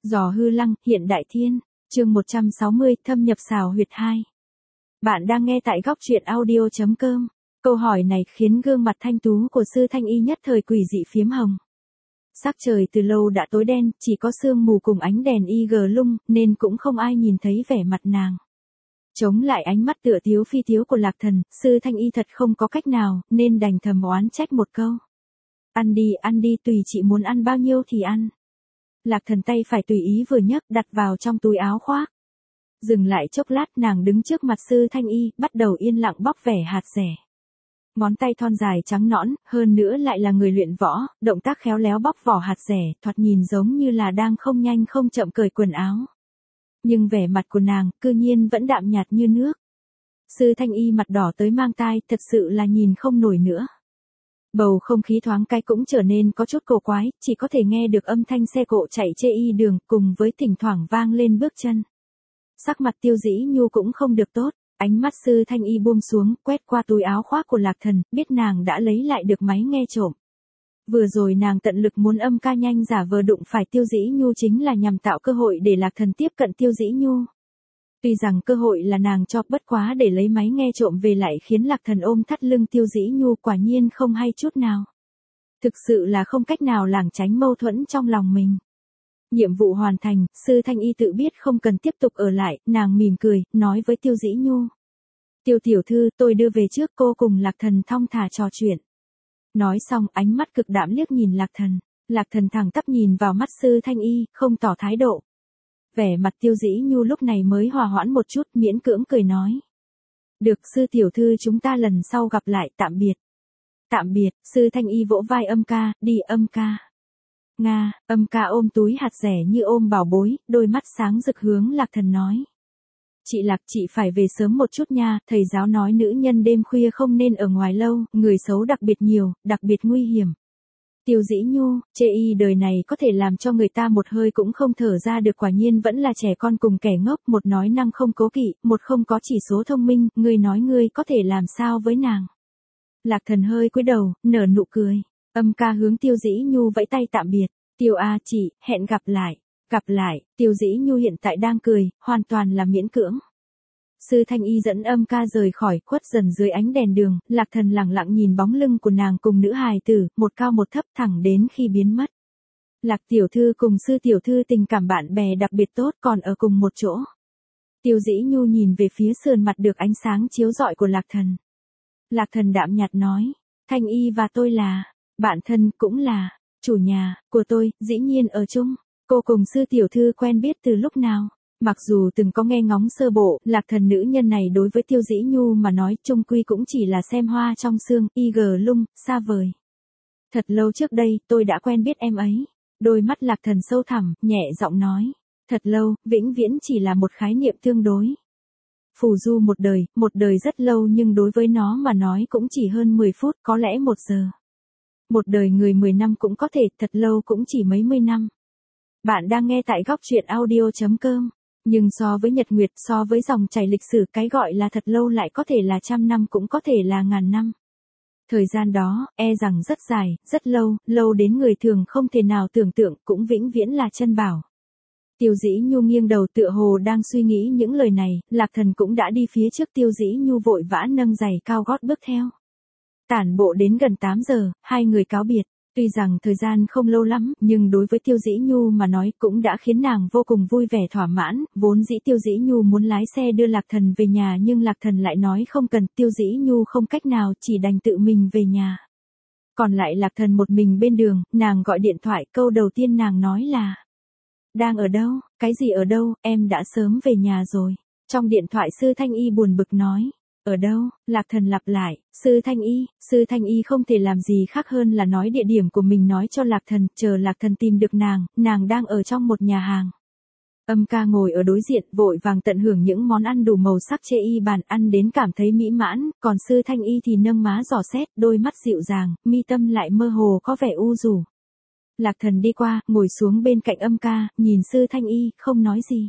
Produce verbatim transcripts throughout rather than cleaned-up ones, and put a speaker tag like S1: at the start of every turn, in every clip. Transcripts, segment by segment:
S1: Giò hư lăng, hiện đại thiên, chương một trăm sáu mươi, thâm nhập xào huyệt hai. Bạn đang nghe tại góc truyện audio chấm com. Câu hỏi này khiến gương mặt thanh tú của Sư Thanh Y nhất thời quỷ dị phiếm hồng. Sắc trời từ lâu đã tối đen, chỉ có sương mù cùng ánh đèn y gờ lung, nên cũng không ai nhìn thấy vẻ mặt nàng. Chống lại ánh mắt tựa tiếu phi tiếu của Lạc Thần, Sư Thanh Y thật không có cách nào, nên đành thầm oán trách một câu. Ăn đi, ăn đi, tùy chị muốn ăn bao nhiêu thì ăn. Lạc Thần tay phải tùy ý vừa nhấc đặt vào trong túi áo khoác. Dừng lại chốc lát, nàng đứng trước mặt Sư Thanh Y, bắt đầu yên lặng bóc vẻ hạt dẻ. Ngón tay thon dài trắng nõn, hơn nữa lại là người luyện võ, động tác khéo léo bóc vỏ hạt dẻ, thoạt nhìn giống như là đang không nhanh không chậm cởi quần áo. Nhưng vẻ mặt của nàng, cư nhiên vẫn đạm nhạt như nước. Sư Thanh Y mặt đỏ tới mang tai, thật sự là nhìn không nổi nữa. Bầu không khí thoáng cái cũng trở nên có chút cổ quái, chỉ có thể nghe được âm thanh xe cộ chạy chê y đường, cùng với thỉnh thoảng vang lên bước chân. Sắc mặt Tiêu Dĩ Nhu cũng không được tốt, ánh mắt Sư Thanh Y buông xuống, quét qua túi áo khoác của Lạc Thần, biết nàng đã lấy lại được máy nghe trộm. Vừa rồi nàng tận lực muốn âm ca nhanh giả vờ đụng phải Tiêu Dĩ Nhu chính là nhằm tạo cơ hội để Lạc Thần tiếp cận Tiêu Dĩ Nhu. Tuy rằng cơ hội là nàng cho, bất quá để lấy máy nghe trộm về lại khiến Lạc Thần ôm thắt lưng Tiêu Dĩ Nhu quả nhiên không hay chút nào. Thực sự là không cách nào lảng tránh mâu thuẫn trong lòng mình. Nhiệm vụ hoàn thành, Sư Thanh Y tự biết không cần tiếp tục ở lại, nàng mỉm cười, nói với Tiêu Dĩ Nhu. Tiêu tiểu thư, tôi đưa về trước, cô cùng Lạc Thần thong thả trò chuyện. Nói xong, ánh mắt cực đạm liếc nhìn Lạc Thần. Lạc Thần thẳng tắp nhìn vào mắt Sư Thanh Y, không tỏ thái độ. Vẻ mặt Tiêu Dĩ Nhu lúc này mới hòa hoãn một chút, miễn cưỡng cười nói. Được, Sư tiểu thư, chúng ta lần sau gặp lại, tạm biệt. Tạm biệt, Sư Thanh Y vỗ vai âm ca, đi âm ca. Nga, âm ca ôm túi hạt dẻ như ôm bảo bối, đôi mắt sáng rực hướng Lạc Thần nói. Chị Lạc, chị phải về sớm một chút nha, thầy giáo nói nữ nhân đêm khuya không nên ở ngoài lâu, người xấu đặc biệt nhiều, đặc biệt nguy hiểm. Tiêu Dĩ Nhu, chê y đời này có thể làm cho người ta một hơi cũng không thở ra được, quả nhiên vẫn là trẻ con cùng kẻ ngốc, một nói năng không cố kỵ, một không có chỉ số thông minh, ngươi nói ngươi có thể làm sao với nàng. Lạc Thần hơi cúi đầu, nở nụ cười, âm ca hướng Tiêu Dĩ Nhu vẫy tay tạm biệt, Tiêu A chị, hẹn gặp lại, gặp lại, Tiêu Dĩ Nhu hiện tại đang cười, hoàn toàn là miễn cưỡng. Sư Thanh Y dẫn âm ca rời khỏi, khuất dần dưới ánh đèn đường, Lạc Thần lặng lặng nhìn bóng lưng của nàng cùng nữ hài tử, một cao một thấp thẳng đến khi biến mất. Lạc tiểu thư cùng Sư tiểu thư tình cảm bạn bè đặc biệt tốt, còn ở cùng một chỗ. Tiêu Dĩ Nhu nhìn về phía sườn mặt được ánh sáng chiếu rọi của Lạc Thần. Lạc Thần đạm nhạt nói, Thanh Y và tôi là, bạn thân cũng là, chủ nhà, của tôi, dĩ nhiên ở chung. Cô cùng Sư tiểu thư quen biết từ lúc nào? Mặc dù từng có nghe ngóng sơ bộ, Lạc Thần nữ nhân này đối với Tiêu Dĩ Nhu mà nói chung quy cũng chỉ là xem hoa trong sương, y gờ lung, xa vời. Thật lâu trước đây, tôi đã quen biết em ấy. Đôi mắt Lạc Thần sâu thẳm, nhẹ giọng nói. Thật lâu, vĩnh viễn chỉ là một khái niệm tương đối. Phù du một đời, một đời rất lâu nhưng đối với nó mà nói cũng chỉ hơn mười phút, có lẽ một giờ. Một đời người mười năm cũng có thể, thật lâu cũng chỉ mấy mươi năm. Bạn đang nghe tại góc truyện audio chấm com. Nhưng so với nhật nguyệt, so với dòng chảy lịch sử, cái gọi là thật lâu lại có thể là trăm năm, cũng có thể là ngàn năm. Thời gian đó, e rằng rất dài, rất lâu, lâu đến người thường không thể nào tưởng tượng, cũng vĩnh viễn là chân bảo. Tiêu Dĩ Nhu nghiêng đầu tựa hồ đang suy nghĩ những lời này, Lạc Thần cũng đã đi phía trước Tiêu Dĩ Nhu vội vã nâng giày cao gót bước theo. Tản bộ đến gần tám giờ, hai người cáo biệt. Tuy rằng thời gian không lâu lắm, nhưng đối với Tiêu Dĩ Nhu mà nói cũng đã khiến nàng vô cùng vui vẻ thỏa mãn, vốn dĩ Tiêu Dĩ Nhu muốn lái xe đưa Lạc Thần về nhà nhưng Lạc Thần lại nói không cần, Tiêu Dĩ Nhu không cách nào, chỉ đành tự mình về nhà. Còn lại Lạc Thần một mình bên đường, nàng gọi điện thoại, câu đầu tiên nàng nói là: Đang ở đâu, cái gì ở đâu, em đã sớm về nhà rồi. Trong điện thoại Sư Thanh Y buồn bực nói. Ở đâu? Lạc Thần lặp lại, Sư Thanh Y, Sư Thanh Y không thể làm gì khác hơn là nói địa điểm của mình nói cho Lạc Thần, chờ Lạc Thần tìm được nàng, nàng đang ở trong một nhà hàng. Âm ca ngồi ở đối diện, vội vàng tận hưởng những món ăn đủ màu sắc chê y bàn, ăn đến cảm thấy mỹ mãn, còn Sư Thanh Y thì nâng má dò xét, đôi mắt dịu dàng, mi tâm lại mơ hồ có vẻ u rủ. Lạc Thần đi qua, ngồi xuống bên cạnh âm ca, nhìn Sư Thanh Y, không nói gì.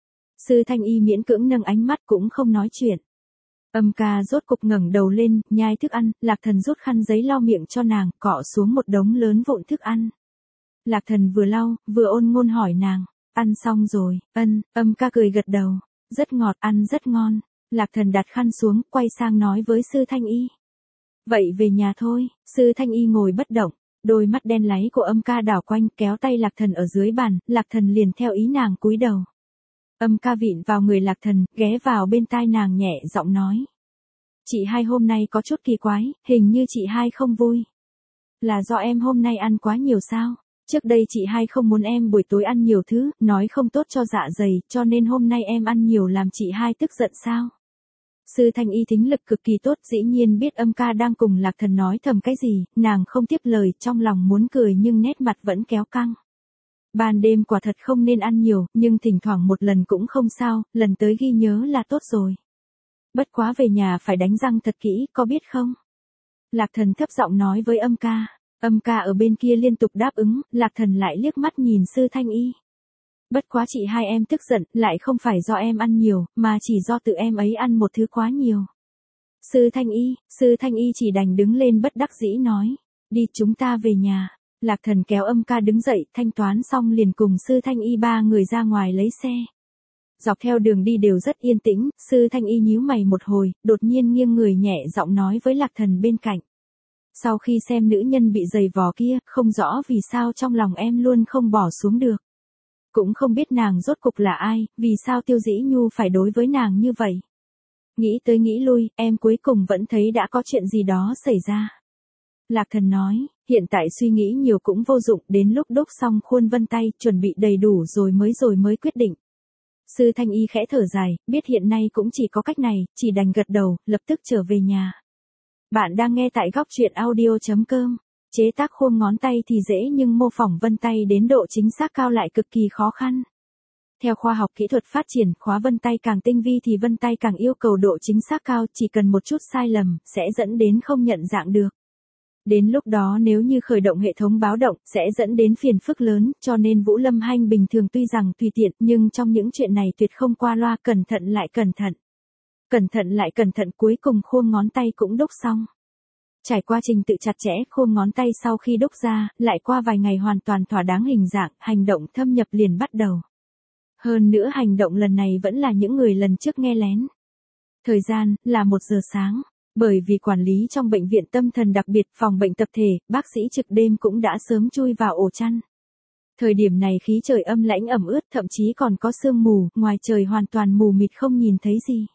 S1: Sư Thanh Y miễn cưỡng nâng ánh mắt cũng không nói chuyện. Âm ca rốt cục ngẩng đầu lên, nhai thức ăn, Lạc Thần rút khăn giấy lau miệng cho nàng, cọ xuống một đống lớn vụn thức ăn. Lạc Thần vừa lau, vừa ôn ngôn hỏi nàng, Ăn xong rồi, ân, âm ca cười gật đầu. Rất ngọt, ăn rất ngon. Lạc Thần đặt khăn xuống, quay sang nói với Sư Thanh Y. Vậy về nhà thôi. Sư Thanh Y ngồi bất động. Đôi mắt đen láy của âm ca đảo quanh, kéo tay Lạc Thần ở dưới bàn, Lạc Thần liền theo ý nàng cúi đầu. Âm ca vịn vào người Lạc Thần, ghé vào bên tai nàng nhẹ giọng nói. Chị hai hôm nay có chút kỳ quái, hình như chị hai không vui. Là do em hôm nay ăn quá nhiều sao? Trước đây chị hai không muốn em buổi tối ăn nhiều thứ, nói không tốt cho dạ dày, cho nên hôm nay em ăn nhiều làm chị hai tức giận sao? Sư Thanh Y thính lực cực kỳ tốt, dĩ nhiên biết âm ca đang cùng Lạc Thần nói thầm cái gì, nàng không tiếp lời, trong lòng muốn cười nhưng nét mặt vẫn kéo căng. Ban đêm quả thật không nên ăn nhiều, nhưng thỉnh thoảng một lần cũng không sao, lần tới ghi nhớ là tốt rồi. Bất quá về nhà phải đánh răng thật kỹ, có biết không? Lạc Thần thấp giọng nói với âm ca. Âm ca ở bên kia liên tục đáp ứng, Lạc Thần lại liếc mắt nhìn Sư Thanh Y. Bất quá chị hai em tức giận, lại không phải do em ăn nhiều, mà chỉ do tự em ấy ăn một thứ quá nhiều. Sư Thanh Y, Sư Thanh Y chỉ đành đứng lên bất đắc dĩ nói. Đi chúng ta về nhà. Lạc Thần kéo âm ca đứng dậy, thanh toán xong liền cùng Sư Thanh Y ba người ra ngoài lấy xe. Dọc theo đường đi đều rất yên tĩnh, Sư Thanh Y nhíu mày một hồi, đột nhiên nghiêng người nhẹ giọng nói với Lạc Thần bên cạnh. Sau khi xem nữ nhân bị giày vò kia, không rõ vì sao trong lòng em luôn không bỏ xuống được. Cũng không biết nàng rốt cục là ai, vì sao Tiêu Dĩ Nhu phải đối với nàng như vậy. Nghĩ tới nghĩ lui, em cuối cùng vẫn thấy đã có chuyện gì đó xảy ra. Lạc Thần nói, hiện tại suy nghĩ nhiều cũng vô dụng, đến lúc đúc xong khuôn vân tay, chuẩn bị đầy đủ rồi mới rồi mới quyết định. Sư Thanh Y khẽ thở dài, biết hiện nay cũng chỉ có cách này, chỉ đành gật đầu, lập tức trở về nhà. Bạn đang nghe tại góc truyện audio chấm com. Chế tác khuôn ngón tay thì dễ nhưng mô phỏng vân tay đến độ chính xác cao lại cực kỳ khó khăn. Theo khoa học kỹ thuật phát triển, khóa vân tay càng tinh vi thì vân tay càng yêu cầu độ chính xác cao, chỉ cần một chút sai lầm, sẽ dẫn đến không nhận dạng được. Đến lúc đó nếu như khởi động hệ thống báo động, sẽ dẫn đến phiền phức lớn, cho nên Vũ Lâm Hanh bình thường tuy rằng tùy tiện, nhưng trong những chuyện này tuyệt không qua loa, cẩn thận lại cẩn thận. Cẩn thận lại cẩn thận, cuối cùng khuôn ngón tay cũng đúc xong. Trải qua trình tự chặt chẽ, khuôn ngón tay sau khi đúc ra, lại qua vài ngày hoàn toàn thỏa đáng hình dạng, hành động thâm nhập liền bắt đầu. Hơn nữa hành động lần này vẫn là những người lần trước nghe lén. Thời gian, là một giờ sáng. Bởi vì quản lý trong bệnh viện tâm thần đặc biệt phòng bệnh tập thể, bác sĩ trực đêm cũng đã sớm chui vào ổ chăn. Thời điểm này khí trời âm lãnh ẩm ướt, thậm chí còn có sương mù, ngoài trời hoàn toàn mù mịt không nhìn thấy gì.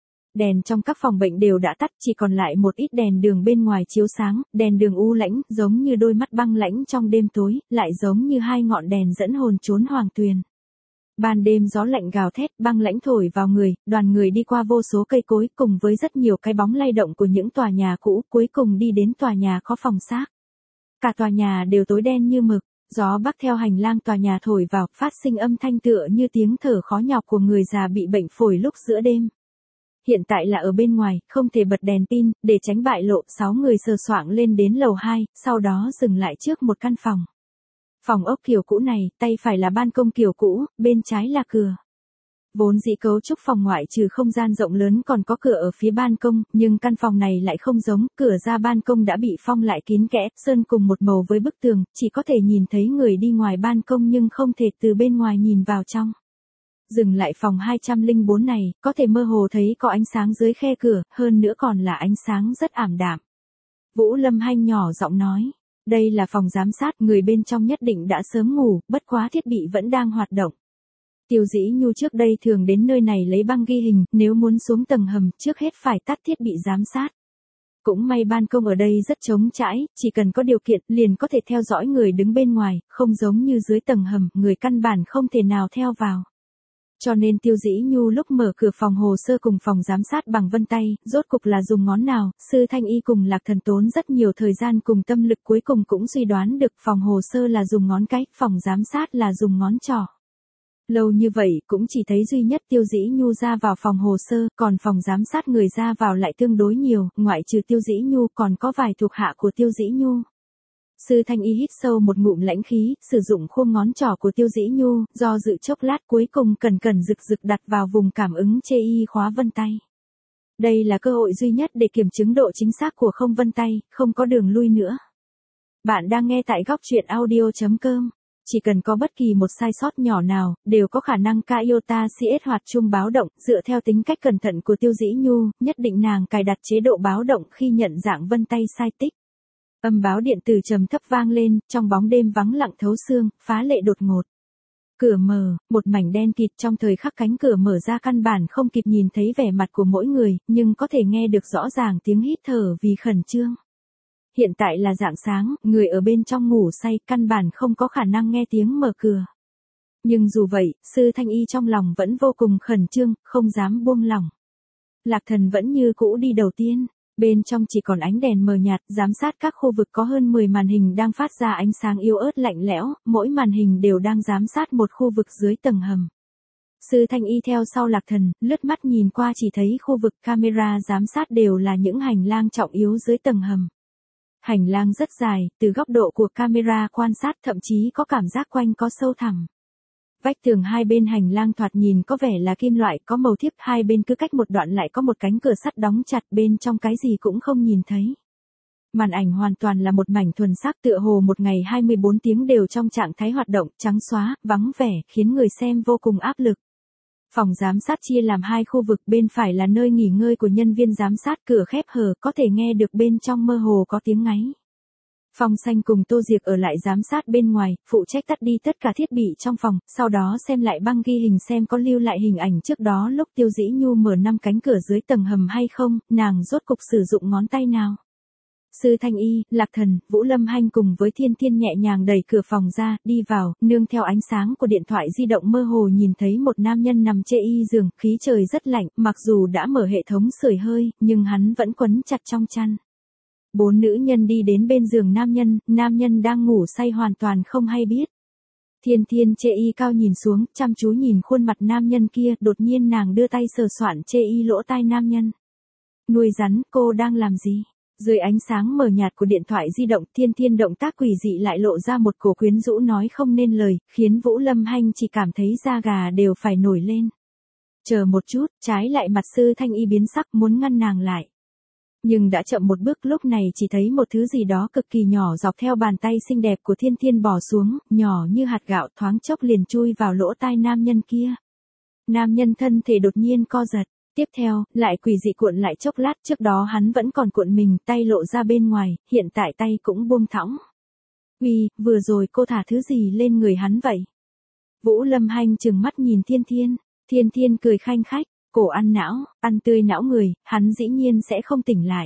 S1: Đèn trong các phòng bệnh đều đã tắt, chỉ còn lại một ít đèn đường bên ngoài chiếu sáng, đèn đường u lãnh, giống như đôi mắt băng lãnh trong đêm tối, lại giống như hai ngọn đèn dẫn hồn trốn hoàng tuyền. Ban đêm gió lạnh gào thét, băng lãnh thổi vào người, đoàn người đi qua vô số cây cối cùng với rất nhiều cái bóng lay động của những tòa nhà cũ, cuối cùng đi đến tòa nhà có phòng xác. Cả tòa nhà đều tối đen như mực, gió bắc theo hành lang tòa nhà thổi vào, phát sinh âm thanh tựa như tiếng thở khó nhọc của người già bị bệnh phổi lúc giữa đêm. Hiện tại là ở bên ngoài, không thể bật đèn pin, để tránh bại lộ, sáu người sờ soạng lên đến lầu hai, sau đó dừng lại trước một căn phòng. Phòng ốc kiểu cũ này, tay phải là ban công kiểu cũ, bên trái là cửa. Vốn dĩ cấu trúc phòng ngoại trừ không gian rộng lớn còn có cửa ở phía ban công, nhưng căn phòng này lại không giống, cửa ra ban công đã bị phong lại kín kẽ, sơn cùng một màu với bức tường, chỉ có thể nhìn thấy người đi ngoài ban công nhưng không thể từ bên ngoài nhìn vào trong. Dừng lại phòng hai trăm lẻ bốn này, có thể mơ hồ thấy có ánh sáng dưới khe cửa, hơn nữa còn là ánh sáng rất ảm đạm. Vũ Lâm Hanh nhỏ giọng nói, đây là phòng giám sát, người bên trong nhất định đã sớm ngủ, bất quá thiết bị vẫn đang hoạt động. Tiêu Dĩ Nhu trước đây thường đến nơi này lấy băng ghi hình, nếu muốn xuống tầng hầm, trước hết phải tắt thiết bị giám sát. Cũng may ban công ở đây rất trống trải, chỉ cần có điều kiện, liền có thể theo dõi người đứng bên ngoài, không giống như dưới tầng hầm, người căn bản không thể nào theo vào. Cho nên Tiêu Dĩ Nhu lúc mở cửa phòng hồ sơ cùng phòng giám sát bằng vân tay, rốt cục là dùng ngón nào, Sư Thanh Y cùng Lạc Thần tốn rất nhiều thời gian cùng tâm lực, cuối cùng cũng suy đoán được phòng hồ sơ là dùng ngón cái, phòng giám sát là dùng ngón trỏ. Lâu như vậy cũng chỉ thấy duy nhất Tiêu Dĩ Nhu ra vào phòng hồ sơ, còn phòng giám sát người ra vào lại tương đối nhiều, ngoại trừ Tiêu Dĩ Nhu còn có vài thuộc hạ của Tiêu Dĩ Nhu. Sư Thanh Y hít sâu một ngụm lãnh khí, sử dụng khuôn ngón trỏ của Tiêu Dĩ Nhu, do dự chốc lát cuối cùng cẩn cẩn rực rực đặt vào vùng cảm ứng chê y khóa vân tay. Đây là cơ hội duy nhất để kiểm chứng độ chính xác của không vân tay, không có đường lui nữa. Bạn đang nghe tại góc truyện audio chấm com. Chỉ cần có bất kỳ một sai sót nhỏ nào, đều có khả năng Iota xê ét hoạt chuông báo động, dựa theo tính cách cẩn thận của Tiêu Dĩ Nhu, nhất định nàng cài đặt chế độ báo động khi nhận dạng vân tay sai tích. Âm báo điện tử trầm thấp vang lên, trong bóng đêm vắng lặng thấu xương, phá lệ đột ngột. Cửa mở, một mảnh đen kịt, trong thời khắc cánh cửa mở ra căn bản không kịp nhìn thấy vẻ mặt của mỗi người, nhưng có thể nghe được rõ ràng tiếng hít thở vì khẩn trương. Hiện tại là rạng sáng, người ở bên trong ngủ say, căn bản không có khả năng nghe tiếng mở cửa. Nhưng dù vậy, Sư Thanh Y trong lòng vẫn vô cùng khẩn trương, không dám buông lỏng. Lạc Thần vẫn như cũ đi đầu tiên, bên trong chỉ còn ánh đèn mờ nhạt, giám sát các khu vực có hơn mười màn hình đang phát ra ánh sáng yếu ớt lạnh lẽo, mỗi màn hình đều đang giám sát một khu vực dưới tầng hầm. Sư Thanh Y theo sau Lạc Thần, lướt mắt nhìn qua chỉ thấy khu vực camera giám sát đều là những hành lang trọng yếu dưới tầng hầm. Hành lang rất dài, từ góc độ của camera quan sát thậm chí có cảm giác quanh có sâu thẳm. Vách tường hai bên hành lang thoạt nhìn có vẻ là kim loại, có màu thiếp, hai bên cứ cách một đoạn lại có một cánh cửa sắt đóng chặt, bên trong cái gì cũng không nhìn thấy. Màn ảnh hoàn toàn là một mảnh thuần sắc, tựa hồ một ngày hai mươi bốn tiếng đều trong trạng thái hoạt động, trắng xóa, vắng vẻ, khiến người xem vô cùng áp lực. Phòng giám sát chia làm hai khu vực, bên phải là nơi nghỉ ngơi của nhân viên giám sát, cửa khép hờ, có thể nghe được bên trong mơ hồ có tiếng ngáy. Phong Xanh cùng Tô Diệc ở lại giám sát bên ngoài, phụ trách tắt đi tất cả thiết bị trong phòng, sau đó xem lại băng ghi hình xem có lưu lại hình ảnh trước đó lúc Tiêu Dĩ Nhu mở năm cánh cửa dưới tầng hầm hay không, nàng rốt cục sử dụng ngón tay nào. Sư Thanh Y, Lạc Thần, Vũ Lâm Hanh cùng với Thiên Thiên nhẹ nhàng đẩy cửa phòng ra, đi vào, nương theo ánh sáng của điện thoại di động mơ hồ nhìn thấy một nam nhân nằm chê y giường, khí trời rất lạnh, mặc dù đã mở hệ thống sưởi hơi, nhưng hắn vẫn quấn chặt trong chăn. Bốn nữ nhân đi đến bên giường nam nhân, nam nhân đang ngủ say hoàn toàn không hay biết. Thiên Thiên chê y cao nhìn xuống, chăm chú nhìn khuôn mặt nam nhân kia, đột nhiên nàng đưa tay sờ soạn chê y lỗ tai nam nhân. Nuôi rắn, cô đang làm gì? Dưới ánh sáng mờ nhạt của điện thoại di động, Thiên Thiên động tác quỷ dị lại lộ ra một cổ quyến rũ nói không nên lời, khiến Vũ Lâm Hanh chỉ cảm thấy da gà đều phải nổi lên. Chờ một chút, trái lại mặt Sư Thanh Y biến sắc muốn ngăn nàng lại. Nhưng đã chậm một bước, lúc này chỉ thấy một thứ gì đó cực kỳ nhỏ dọc theo bàn tay xinh đẹp của Thiên Thiên bò xuống, nhỏ như hạt gạo, thoáng chốc liền chui vào lỗ tai nam nhân kia. Nam nhân thân thể đột nhiên co giật. Tiếp theo, lại quỷ dị cuộn lại chốc lát, trước đó hắn vẫn còn cuộn mình, tay lộ ra bên ngoài, hiện tại tay cũng buông thõng. Uy, vừa rồi cô thả thứ gì lên người hắn vậy? Vũ Lâm Hanh trừng mắt nhìn Thiên Thiên, Thiên Thiên cười khanh khách, cổ ăn não, ăn tươi não người, hắn dĩ nhiên sẽ không tỉnh lại.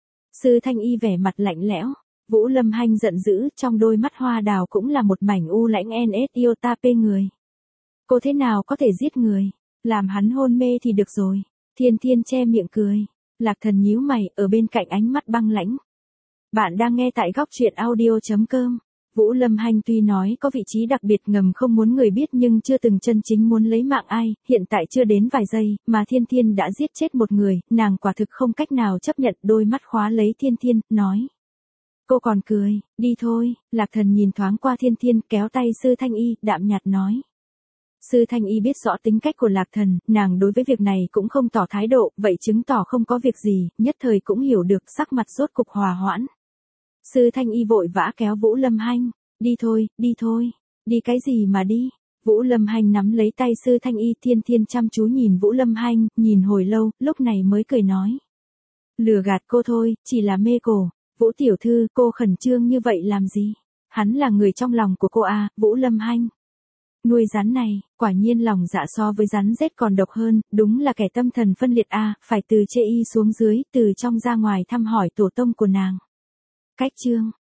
S1: Sư Thanh Y vẻ mặt lạnh lẽo, Vũ Lâm Hanh giận dữ, trong đôi mắt hoa đào cũng là một mảnh u lãnh en ét iota p người. Cô thế nào có thể giết người? Làm hắn hôn mê thì được rồi. Thiên Thiên che miệng cười. Lạc Thần nhíu mày, ở bên cạnh ánh mắt băng lãnh. Bạn đang nghe tại góc truyện audio chấm com. Vũ Lâm Hanh tuy nói có vị trí đặc biệt ngầm không muốn người biết nhưng chưa từng chân chính muốn lấy mạng ai, hiện tại chưa đến vài giây, mà Thiên Thiên đã giết chết một người, nàng quả thực không cách nào chấp nhận, đôi mắt khóa lấy Thiên Thiên, nói. Cô còn cười, đi thôi. Lạc Thần nhìn thoáng qua Thiên Thiên, kéo tay Sư Thanh Y, đạm nhạt nói. Sư Thanh Y biết rõ tính cách của Lạc Thần, nàng đối với việc này cũng không tỏ thái độ, vậy chứng tỏ không có việc gì, nhất thời cũng hiểu được, sắc mặt rốt cục hòa hoãn. Sư Thanh Y vội vã kéo Vũ Lâm Hanh, đi thôi, đi thôi, đi cái gì mà đi. Vũ Lâm Hanh nắm lấy tay Sư Thanh Y, Thiên Thiên chăm chú nhìn Vũ Lâm Hanh, nhìn hồi lâu, lúc này mới cười nói. Lừa gạt cô thôi, chỉ là mê cổ. Vũ tiểu thư, cô khẩn trương như vậy làm gì? Hắn là người trong lòng của cô à, Vũ Lâm Hanh. Nuôi rắn này, quả nhiên lòng dạ so với rắn rết còn độc hơn, đúng là kẻ tâm thần phân liệt a, à, phải từ chê y xuống dưới, từ trong ra ngoài thăm hỏi tổ tông của nàng. Cách chương